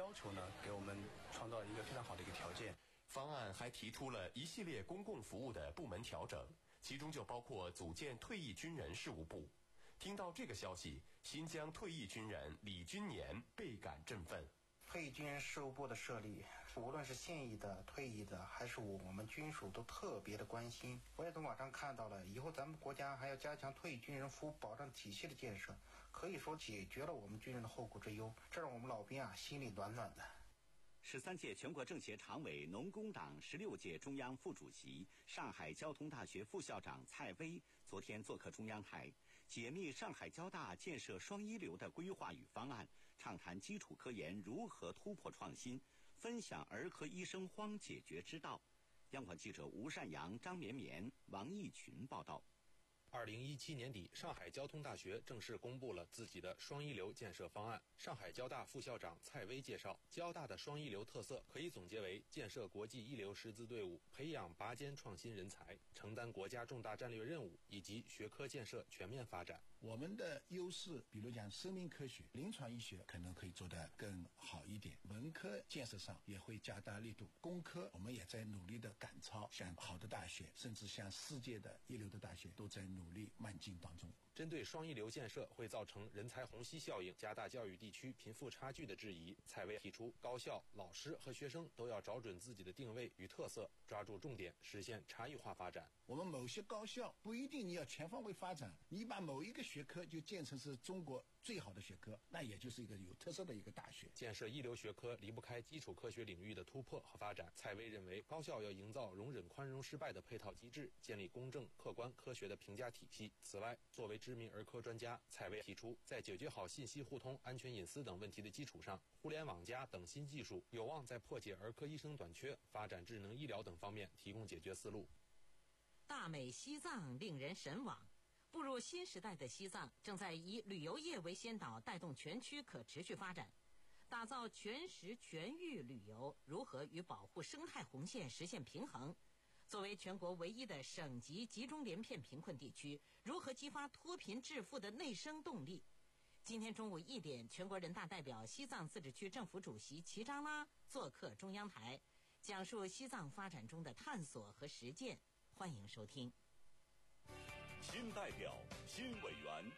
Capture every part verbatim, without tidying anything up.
要求呢，给我们创造一个非常好的一个条件。 方案还提出了一系列公共服务的部门调整，其中就包括组建退役军人事务部。听到这个消息，新疆退役军人李军年倍感振奋。 退役军人事务部的设立，无论是现役的、退役的，还是我们军属都特别的关心。我也从网上看到了，以后咱们国家还要加强退役军人服务保障体系的建设，可以说解决了我们军人的后顾之忧，这让我们老兵啊心里暖暖的。 十三届全国政协常委、农工党十六届中央副主席、上海交通大学副校长蔡薇昨天做客中央台，解密上海交大建设双一流的规划与方案，畅谈基础科研如何突破创新，分享儿科医生荒解决之道。央广记者吴善阳、张绵绵、王义群报道。 二零一七年底，上海交通大学正式公布了自己的双一流建设方案。上海交大副校长蔡薇介绍，交大的双一流特色可以总结为建设国际一流师资队伍，培养拔尖创新人才，承担国家重大战略任务，以及学科建设全面发展。 我们的优势，比如讲生命科学、临床医学可能可以做得更好一点，文科建设上也会加大力度，工科我们也在努力的赶超，像好的大学，甚至像世界的一流的大学都在努力迈进当中。 针对双一流建设会造成人才虹吸效应、加大教育地区贫富差距的质疑，蔡薇提出，高校、老师和学生都要找准自己的定位与特色，抓住重点，实现差异化发展。 我们某些高校不一定你要全方位发展，你把某一个学科就建成是中国最好的学科，那也就是一个有特色的一个大学。 建设一流学科离不开基础科学领域的突破和发展。蔡薇认为，高校要营造容忍宽容失败的配套机制，建立公正、客观、科学的评价体系。此外，作为知名儿科专家，蔡薇提出，在解决好信息互通、安全隐私等问题的基础上，互联网加等新技术有望在破解儿科医生短缺、发展智能医疗等方面提供解决思路。 大美西藏令人神往。步入新时代的西藏正在以旅游业为先导，带动全区可持续发展，打造全时全域旅游，如何与保护生态红线实现平衡？作为全国唯一的省级集中连片贫困地区，如何激发脱贫致富的内生动力？今天中午一点，全国人大代表、西藏自治区政府主席齐扎拉做客中央台，讲述西藏发展中的探索和实践。欢迎收听。 新代表、新委员，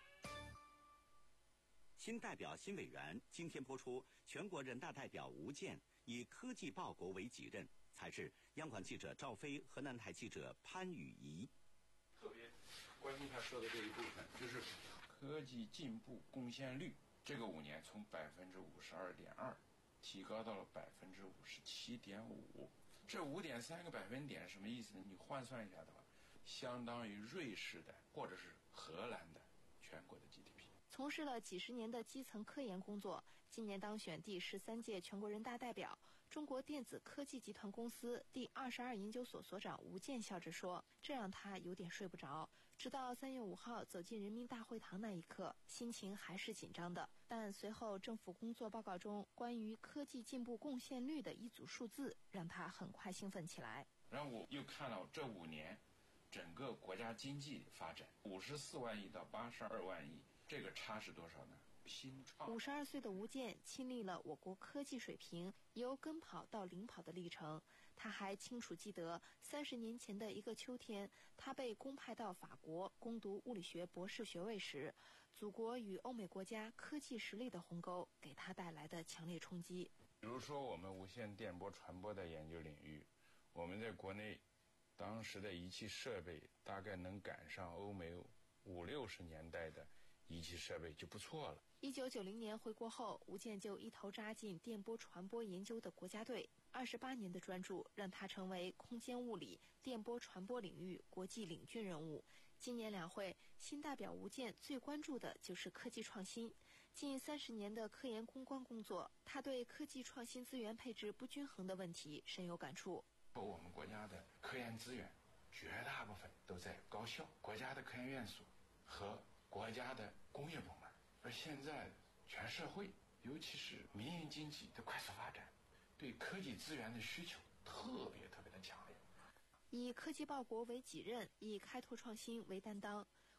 新代表、新委员。今天播出，全国人大代表吴健以科技报国为己任。采制央广记者赵飞，河南台记者潘雨怡。 特别关心他说的这一部分，就是科技进步贡献率，这个五年从百分之五十二点二提高到了百分之五十七点五。这五点三个百分点是什么意思呢？你换算一下的话，相当于瑞士的或者是荷兰的全国的 G D P。 从事了几十年的基层科研工作，今年当选第十三届全国人大代表、中国电子科技集团公司第二十二研究所所长吴健笑着说：“这让他有点睡不着。直到三月五号走进人民大会堂那一刻，心情还是紧张的。但随后政府工作报告中关于科技进步贡献率的一组数字，让他很快兴奋起来。 然后我又看到这五年整个国家经济发展，五十四万亿到八十二万亿。”这个差是多少呢？新创。 五十二岁的吴健亲历了我国科技水平由跟跑到领跑的历程。他还清楚记得三十年前的一个秋天，他被公派到法国攻读物理学博士学位时，祖国与欧美国家科技实力的鸿沟给他带来的强烈冲击。 比如说，我们无线电波传播的研究领域，我们在国内当时的仪器设备大概能赶上欧美五六十年代的仪器设备就不错了。 一九九零年回国后，吴健就一头扎进电波传播研究的国家队，二十八年的专注让他成为空间物理、电波传播领域国际领军人物。今年两会，新代表吴健最关注的就是科技创新。近三十年的科研攻关工作，他对科技创新资源配置不均衡的问题深有感触。 我们国家的科研资源绝大部分都在高校、国家的科研院所和国家的工业部门，而现在全社会，尤其是民营经济的快速发展，对科技资源的需求特别特别的强烈。 以科技报国为己任，以开拓创新为担当，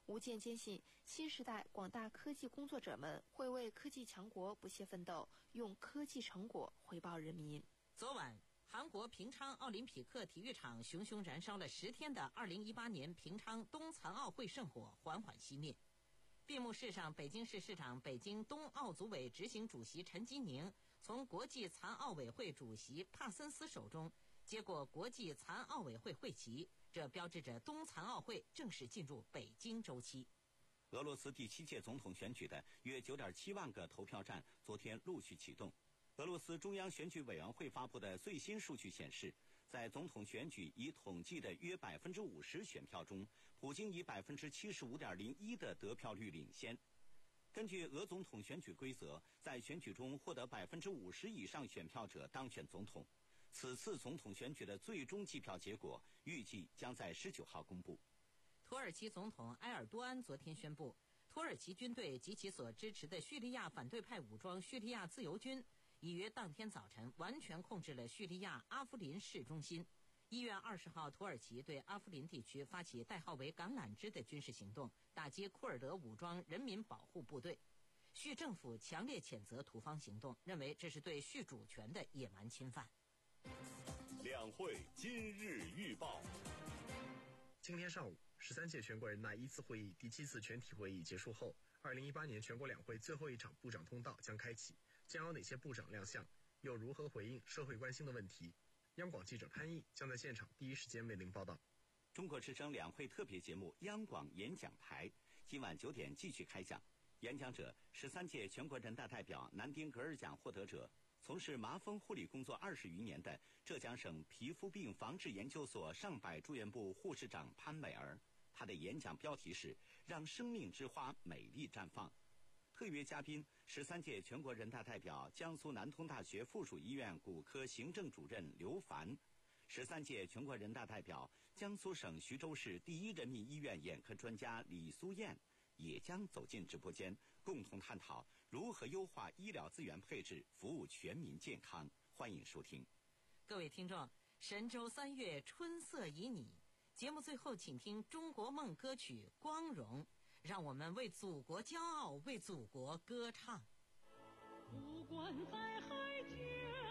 吴健坚信，新时代广大科技工作者们会为科技强国不懈奋斗，用科技成果回报人民。 昨晚，韩国平昌奥林匹克体育场熊熊燃烧了十天的二零一八年平昌冬残奥会圣火缓缓熄灭。闭幕式上，北京市市长、北京冬奥组委执行主席陈吉宁从国际残奥委会主席帕森斯手中接过国际残奥委会会旗，这标志着冬残奥会正式进入北京周期。 俄罗斯第七届总统选举的约 九点七万个投票站昨天陆续启动。俄罗斯中央选举委员会发布的最新数据显示，在总统选举已统计的约 百分之五十 选票中，普京以 百分之七十五点零一 的得票率领先。根据俄总统选举规则，在选举中获得 百分之五十 以上选票者当选总统。此次总统选举的最终计票结果预计将在十九号公布。 土耳其总统埃尔多安昨天宣布，土耳其军队及其所支持的叙利亚反对派武装叙利亚自由军已于当天早晨完全控制了叙利亚阿夫林市中心。一月二十号，土耳其对阿夫林地区发起代号为“橄榄枝”的军事行动，打击库尔德武装人民保护部队。叙政府强烈谴责土方行动，认为这是对叙主权的野蛮侵犯。 两会今日预报。 今天上午，十三届全国人大一次会议第七次全体会议结束后，二零一八年全国两会最后一场部长通道将开启，将有哪些部长亮相，又如何回应社会关心的问题？央广记者潘毅将在现场第一时间为您报道。 中国之声两会特别节目央广演讲台今晚九点继续开讲，演讲者十三届全国人大代表南丁格尔奖获得者，从事麻风护理工作二十余年的浙江省皮肤病防治研究所上百住院部护士长潘美儿，她的演讲标题是“让生命之花美丽绽放”。特约嘉宾十三届全国人大代表江苏南通大学附属医院骨科行政主任刘凡，十三届全国人大代表江苏省徐州市第一人民医院眼科专家李苏燕也将走进直播间，共同探讨如何优化医疗资源配置，服务全民健康。欢迎收听。 各位听众，神州三月春色旖旎，节目最后请听中国梦歌曲《光荣》，让我们为祖国骄傲，为祖国歌唱。 不管在海角，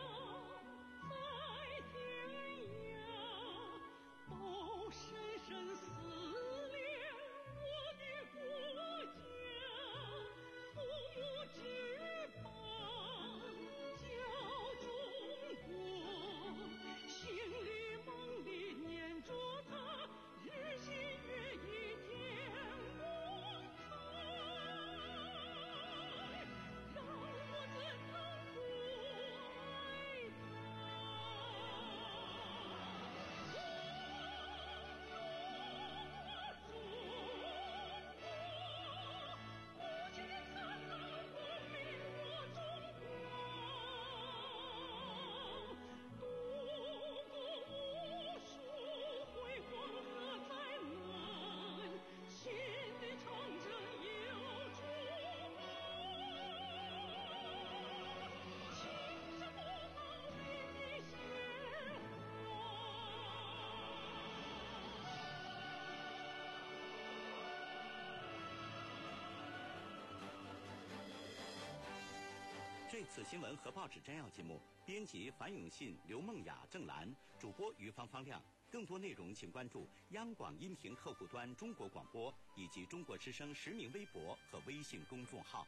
在天涯，都深深思念我的国家。父母之邦叫中国，心里梦里念着它，日新月异天光开。让我怎能不爱它？中国，不惧残党文明我中国，度过无数辉煌和灾难，心里常着有中国，青山不能为你鲜这次新闻和报纸摘要节目，编辑樊永信、刘梦雅、郑兰，主播于芳芳亮。更多内容请关注央广音频客户端中国广播以及中国之声实名微博和微信公众号。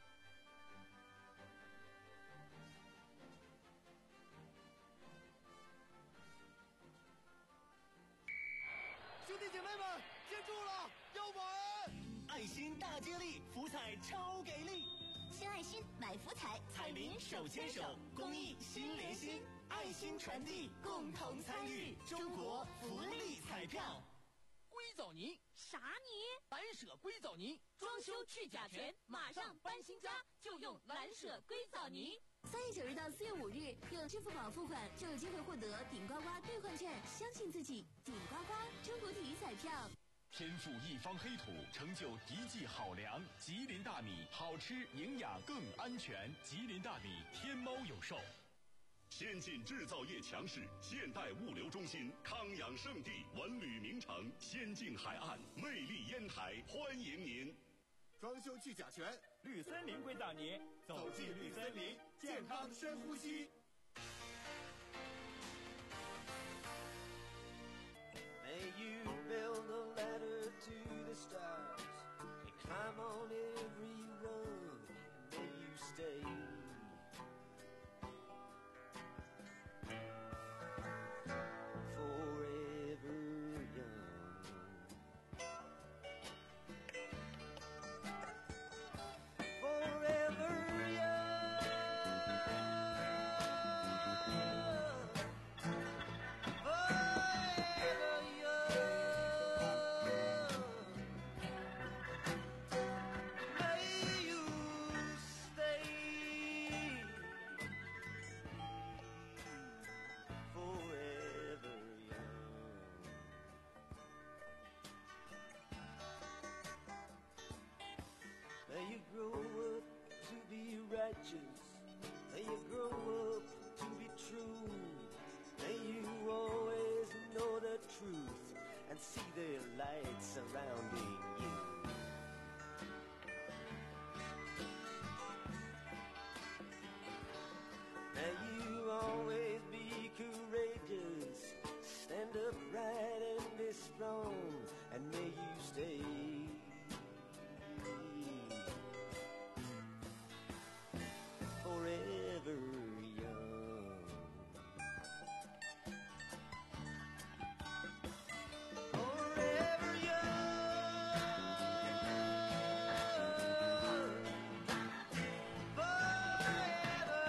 兄弟姐妹们，接住了，要玩！爱心大接力，福彩超给力！ 献爱心，买福彩，彩民手牵手，公益心连心，爱心传递，共同参与，中国福利彩票。 硅藻泥， 啥泥？ 蓝舍硅藻泥， 装修去甲醛，马上搬新家就用蓝舍硅藻泥。三月九日到四月五日，用支付宝付款就有机会获得顶呱呱兑换券，相信自己，顶呱呱中国体育彩票。 天赋一方黑土，成就一季好粮。吉林大米，好吃、营养更安全。吉林大米，天猫有售。 先进制造业强势，现代物流中心，康养圣地，文旅名城，仙境海岸，魅力烟台，欢迎您。 装修去甲醛， 绿森林硅藻泥，走进绿森林，健康深呼吸。 May you build a ladder to the stars and climb on every rung, and may you stay May you grow up to be righteous. May you grow up to be true. May you always know the truth and see the light surrounding you. May you always be courageous. Stand upright and be strong. And may you stay forever young. Forever young. Forever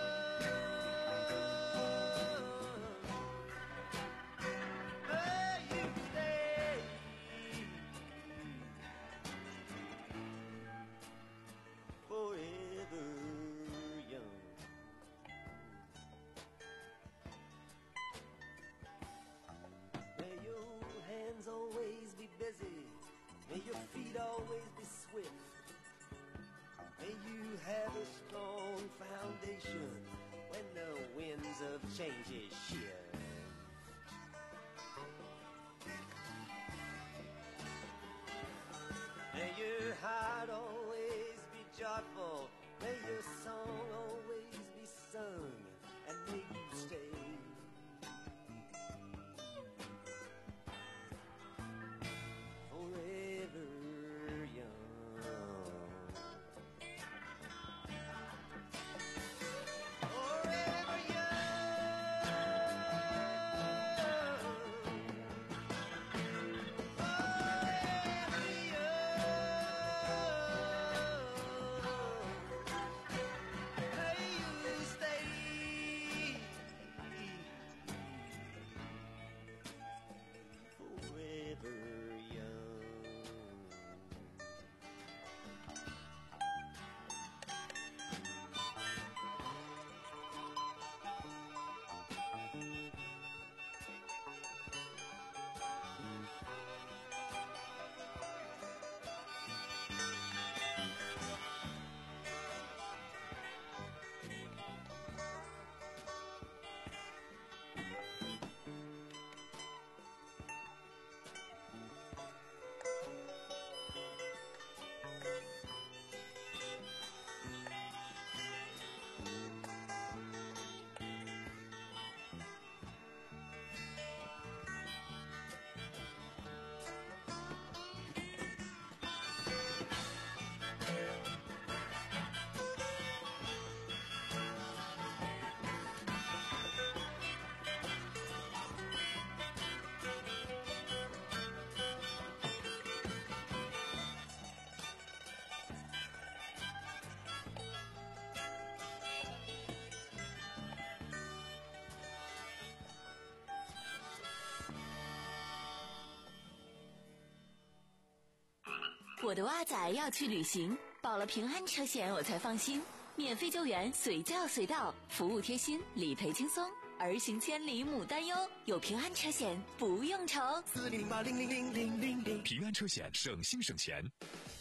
young. May you stay forever young. May your hands always be busy. May your feet always be swift. May you have a strong foundation when the winds of change shift. May your heart always be joyful. May your song always be sung. And may you stay forever young. Forever 我的蛙仔要去旅行，保了平安车险我才放心。免费救援，随叫随到，服务贴心，理赔轻松，儿行千里母担忧，有平安车险不用愁。 四零八零零零零零零，平安车险省心省钱。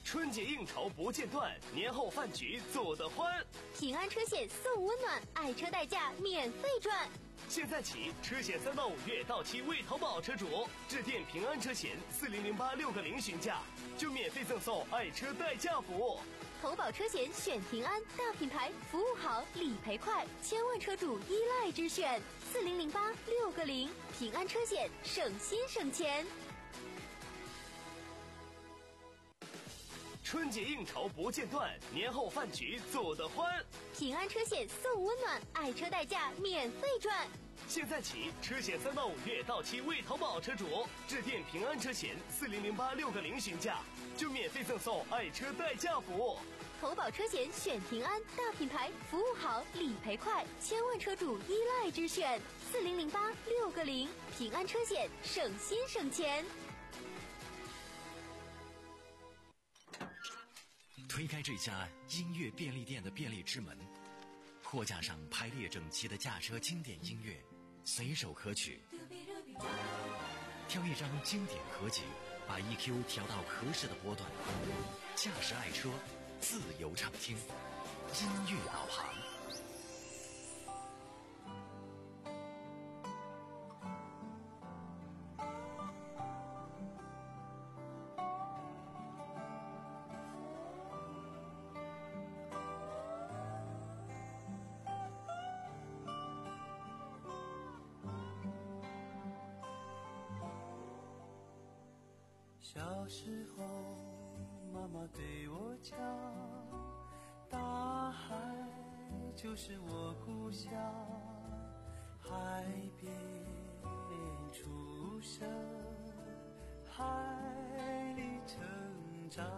春节应酬不间断，年后饭局做得欢。 平安车险送温暖，爱车代驾免费赚。 现在起，车险三到五月到期未投保车主，致电平安车险四零零八六个零询价，就免费赠送爱车代驾服务。 投保车险选平安，大品牌，服务好，理赔快，千万车主依赖之选。四零零八六个零，平安车险，省心省钱。 春节应酬不间断，年后饭局做得欢。 平安车险送温暖，爱车代驾免费赚。 现在起，车险三到五月到期未投保车主，致电平安车险四零零八六个零询价，就免费赠送爱车代驾服务。 投保车险选平安，大品牌，服务好，理赔快，千万车主依赖之选。四零零八六个零，平安车险，省心省钱。 推开这家音乐便利店的便利之门，货架上排列整齐的驾车经典音乐，随手可取。挑一张经典合集，把 E Q 调到合适的波段，驾驶爱车，自由畅听，音乐导航。 小时候，妈妈对我讲，大海就是我故乡，海边出生，海里成长。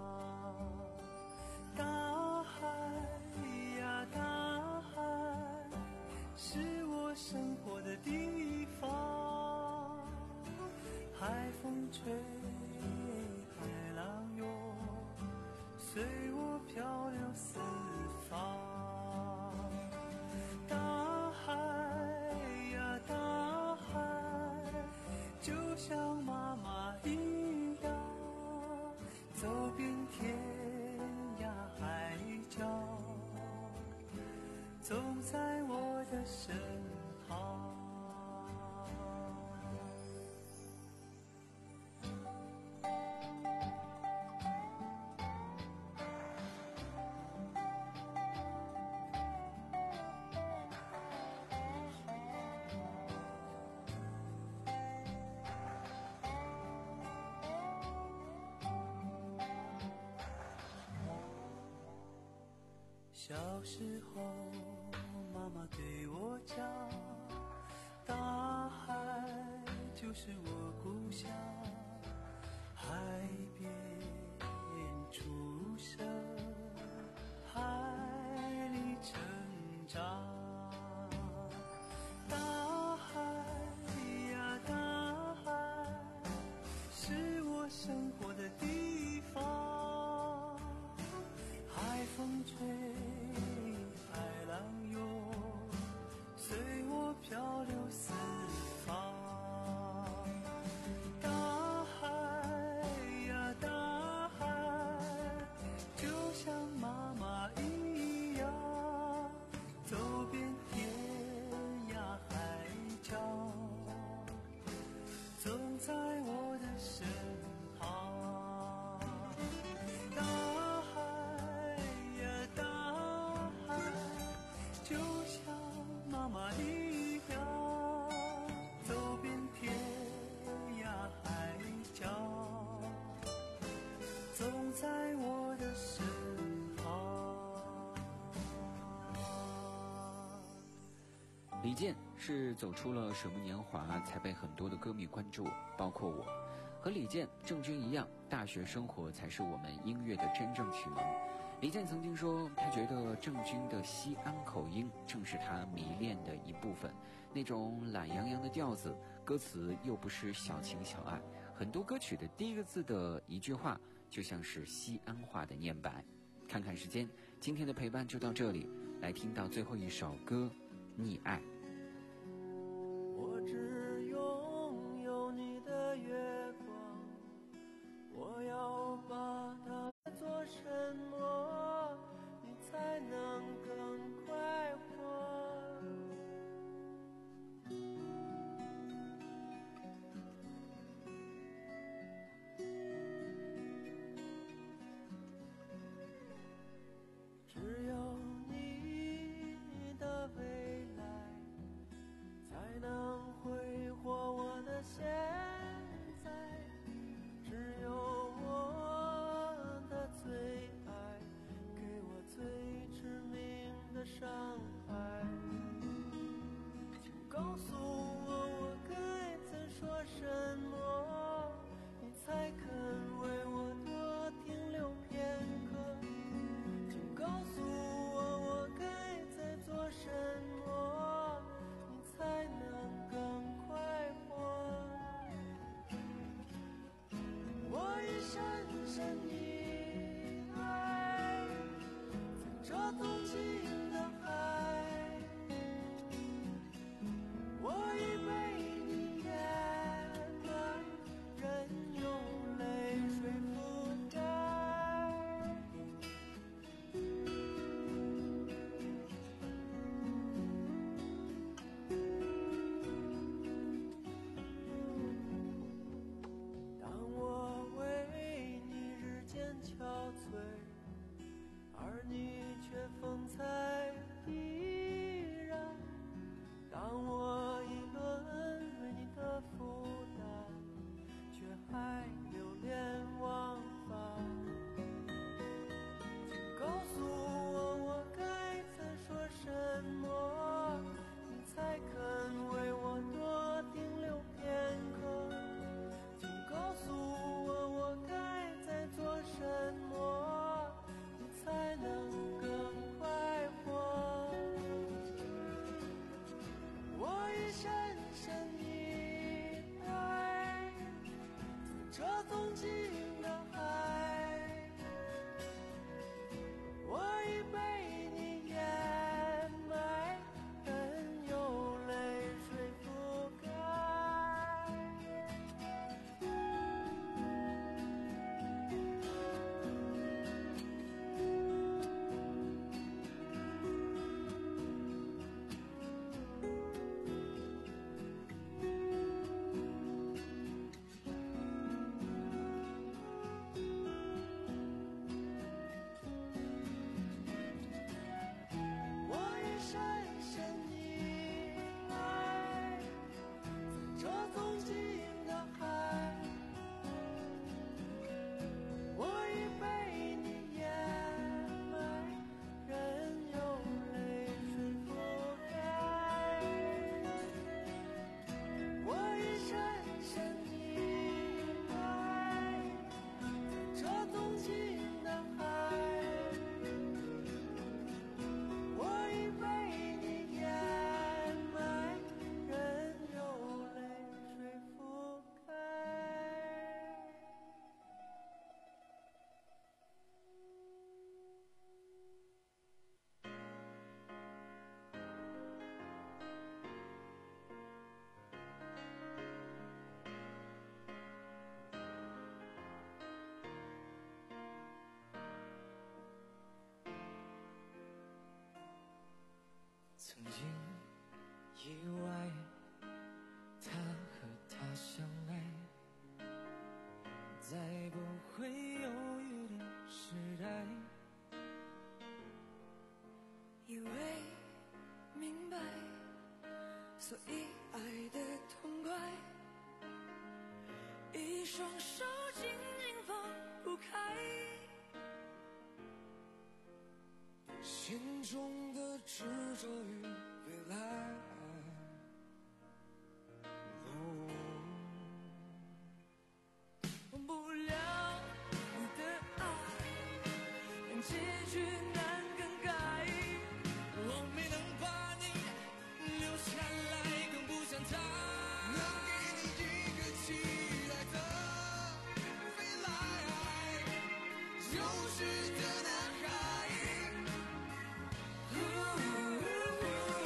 大海呀，大海，是我生活的地方，海风吹。随我漂流四方，大海呀，大海，就像妈妈一样，走遍天涯海角，总在我的身旁。小时候，妈妈对我讲，大海就是我故乡，海边出生，海里成长。大海呀，大海，是我生活的地方，海风吹。漂流四方，大海呀，大海，就像妈妈一样，走遍天涯海角，总在我的身旁。大海呀，大海，就像妈妈一样。在我的身旁。 李健是走出了什么年华才被很多的歌迷关注，包括我。和李健、郑钧一样，大学生活才是我们音乐的真正启蒙。李健曾经说，他觉得郑钧的西安口音正是他迷恋的一部分，那种懒洋洋的调子，歌词又不失小情小爱，很多歌曲的第一个字的一句话就像是西安话的念白。看看时间，今天的陪伴就到这里，来听到最后一首歌《溺爱》。 我只拥有你的月光，我要把它么，你才能更快活。只有你的未来才能挥霍我的现在，只有我的最爱给我最致命的伤害。请告诉我我该再说什么，你才肯为我多停留片刻。请告诉我我该再做什么，你才能更快活。我已深深地爱这动情的海，我已被你掩埋，任由泪水覆盖。当我为你日渐憔悴，而你却风采依然，当我议论为你的负担，却还流连忘返。请告诉我我该再说什么，你才肯为我多停留片刻。请告诉我我该再做什么，你才能更快活。我已深深地爱这动情的海，我已被你掩埋，任由泪水覆盖。我已深深地爱这动情的海，我已被你掩埋，任由泪水覆盖。我已深深地爱这动情的海，我已被你掩埋，任由泪水覆盖。 曾经以为他和她相爱，再不会犹豫的时代， 以为明白，所以爱得痛快，一双手紧紧放不开， 心中的执着与未来。 忘不了你的爱，连结局难更改。 我没能把你留下来，更不像他能给你一个期待的未来。幼稚的男孩，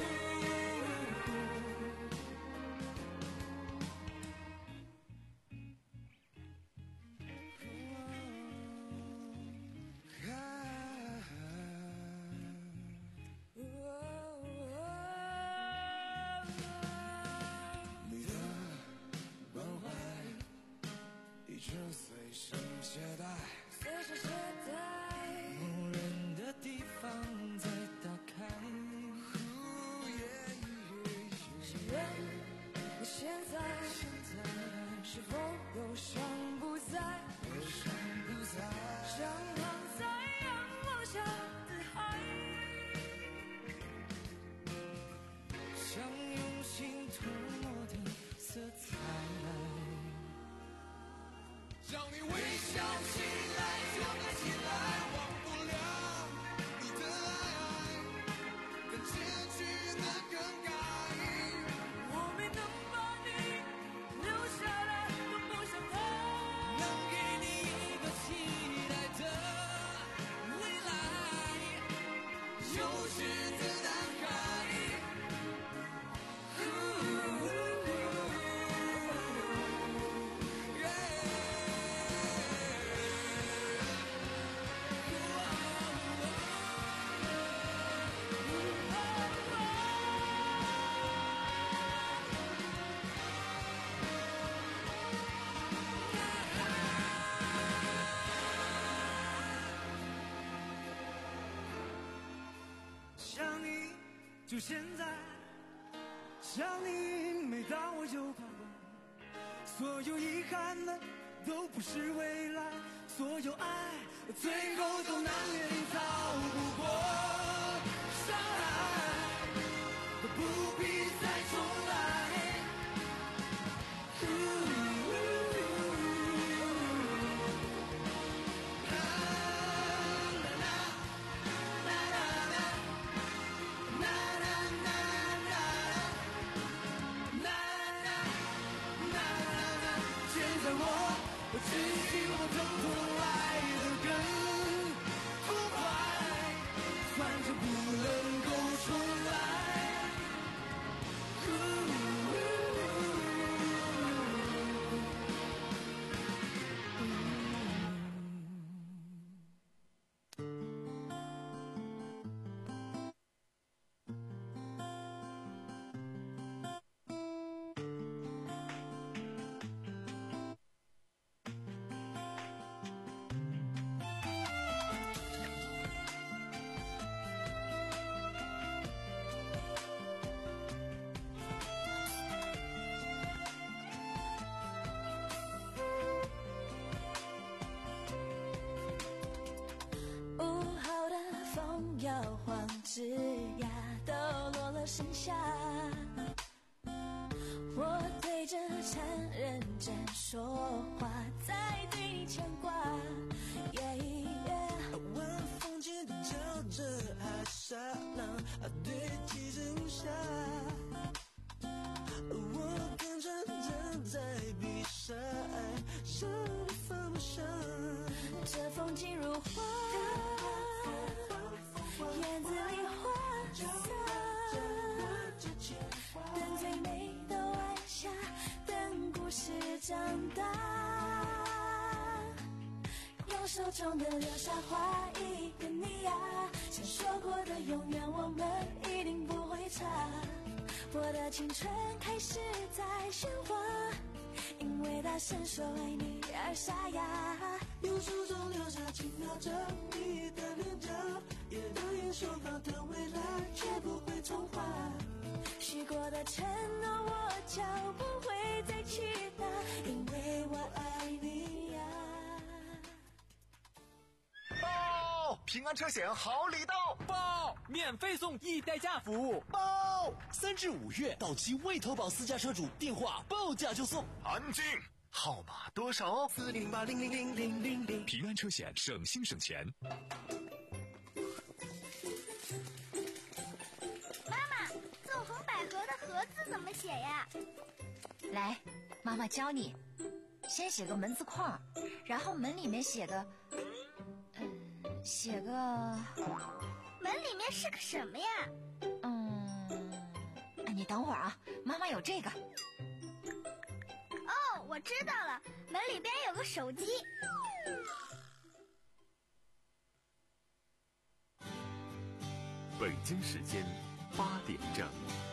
想不在，我想不在，想躺在阳光下的海，想用心涂抹的色彩，让你微笑起来，就该起来，忘不了你的爱，跟结局的更改。我没能把你留下来，都不想逃，能给你一个期待的未来，有狮子的海。想你就现在，想你每当我有盼望，所有遗憾的都不是未来，所有爱最后都难免逃不过伤害，不必再重来。我只希望疼痛来得更痛快，反正不能够重来。枝桠都落了盛夏，我对着残认真说话，在对你牵挂。Yeah, yeah 晚风间照着海沙浪，对齐盛夏。我更认真在比赛，手里放不下。这风景如画，院子里花色，等最美的晚霞，等故事长大，用手中的留下画一个你呀，像说过的永远我们一定不会差，我的青春开始在喧哗，因为大声说爱你而沙哑，用手中留下轻描着你的脸颊，也当眼手放的未来绝不会重画，许过的承诺我就不会再去拿，因为我爱你呀。 报！平安车险好礼到！ 报！免费送易代驾服务！ 报！三至五月到期未投保私家车主电话报价就送。安静！号码多少？四零八零零零零零零。平安车险，省心省钱。 妈妈，纵横捭阖的阖字怎么写呀？ 来，妈妈教你。先写个门字框，然后门里面写个，嗯，写个。 门里面是个什么呀？ 嗯，你等会儿啊，妈妈有这个。 哦，我知道了，门里边有个手机。 北京时间八点整。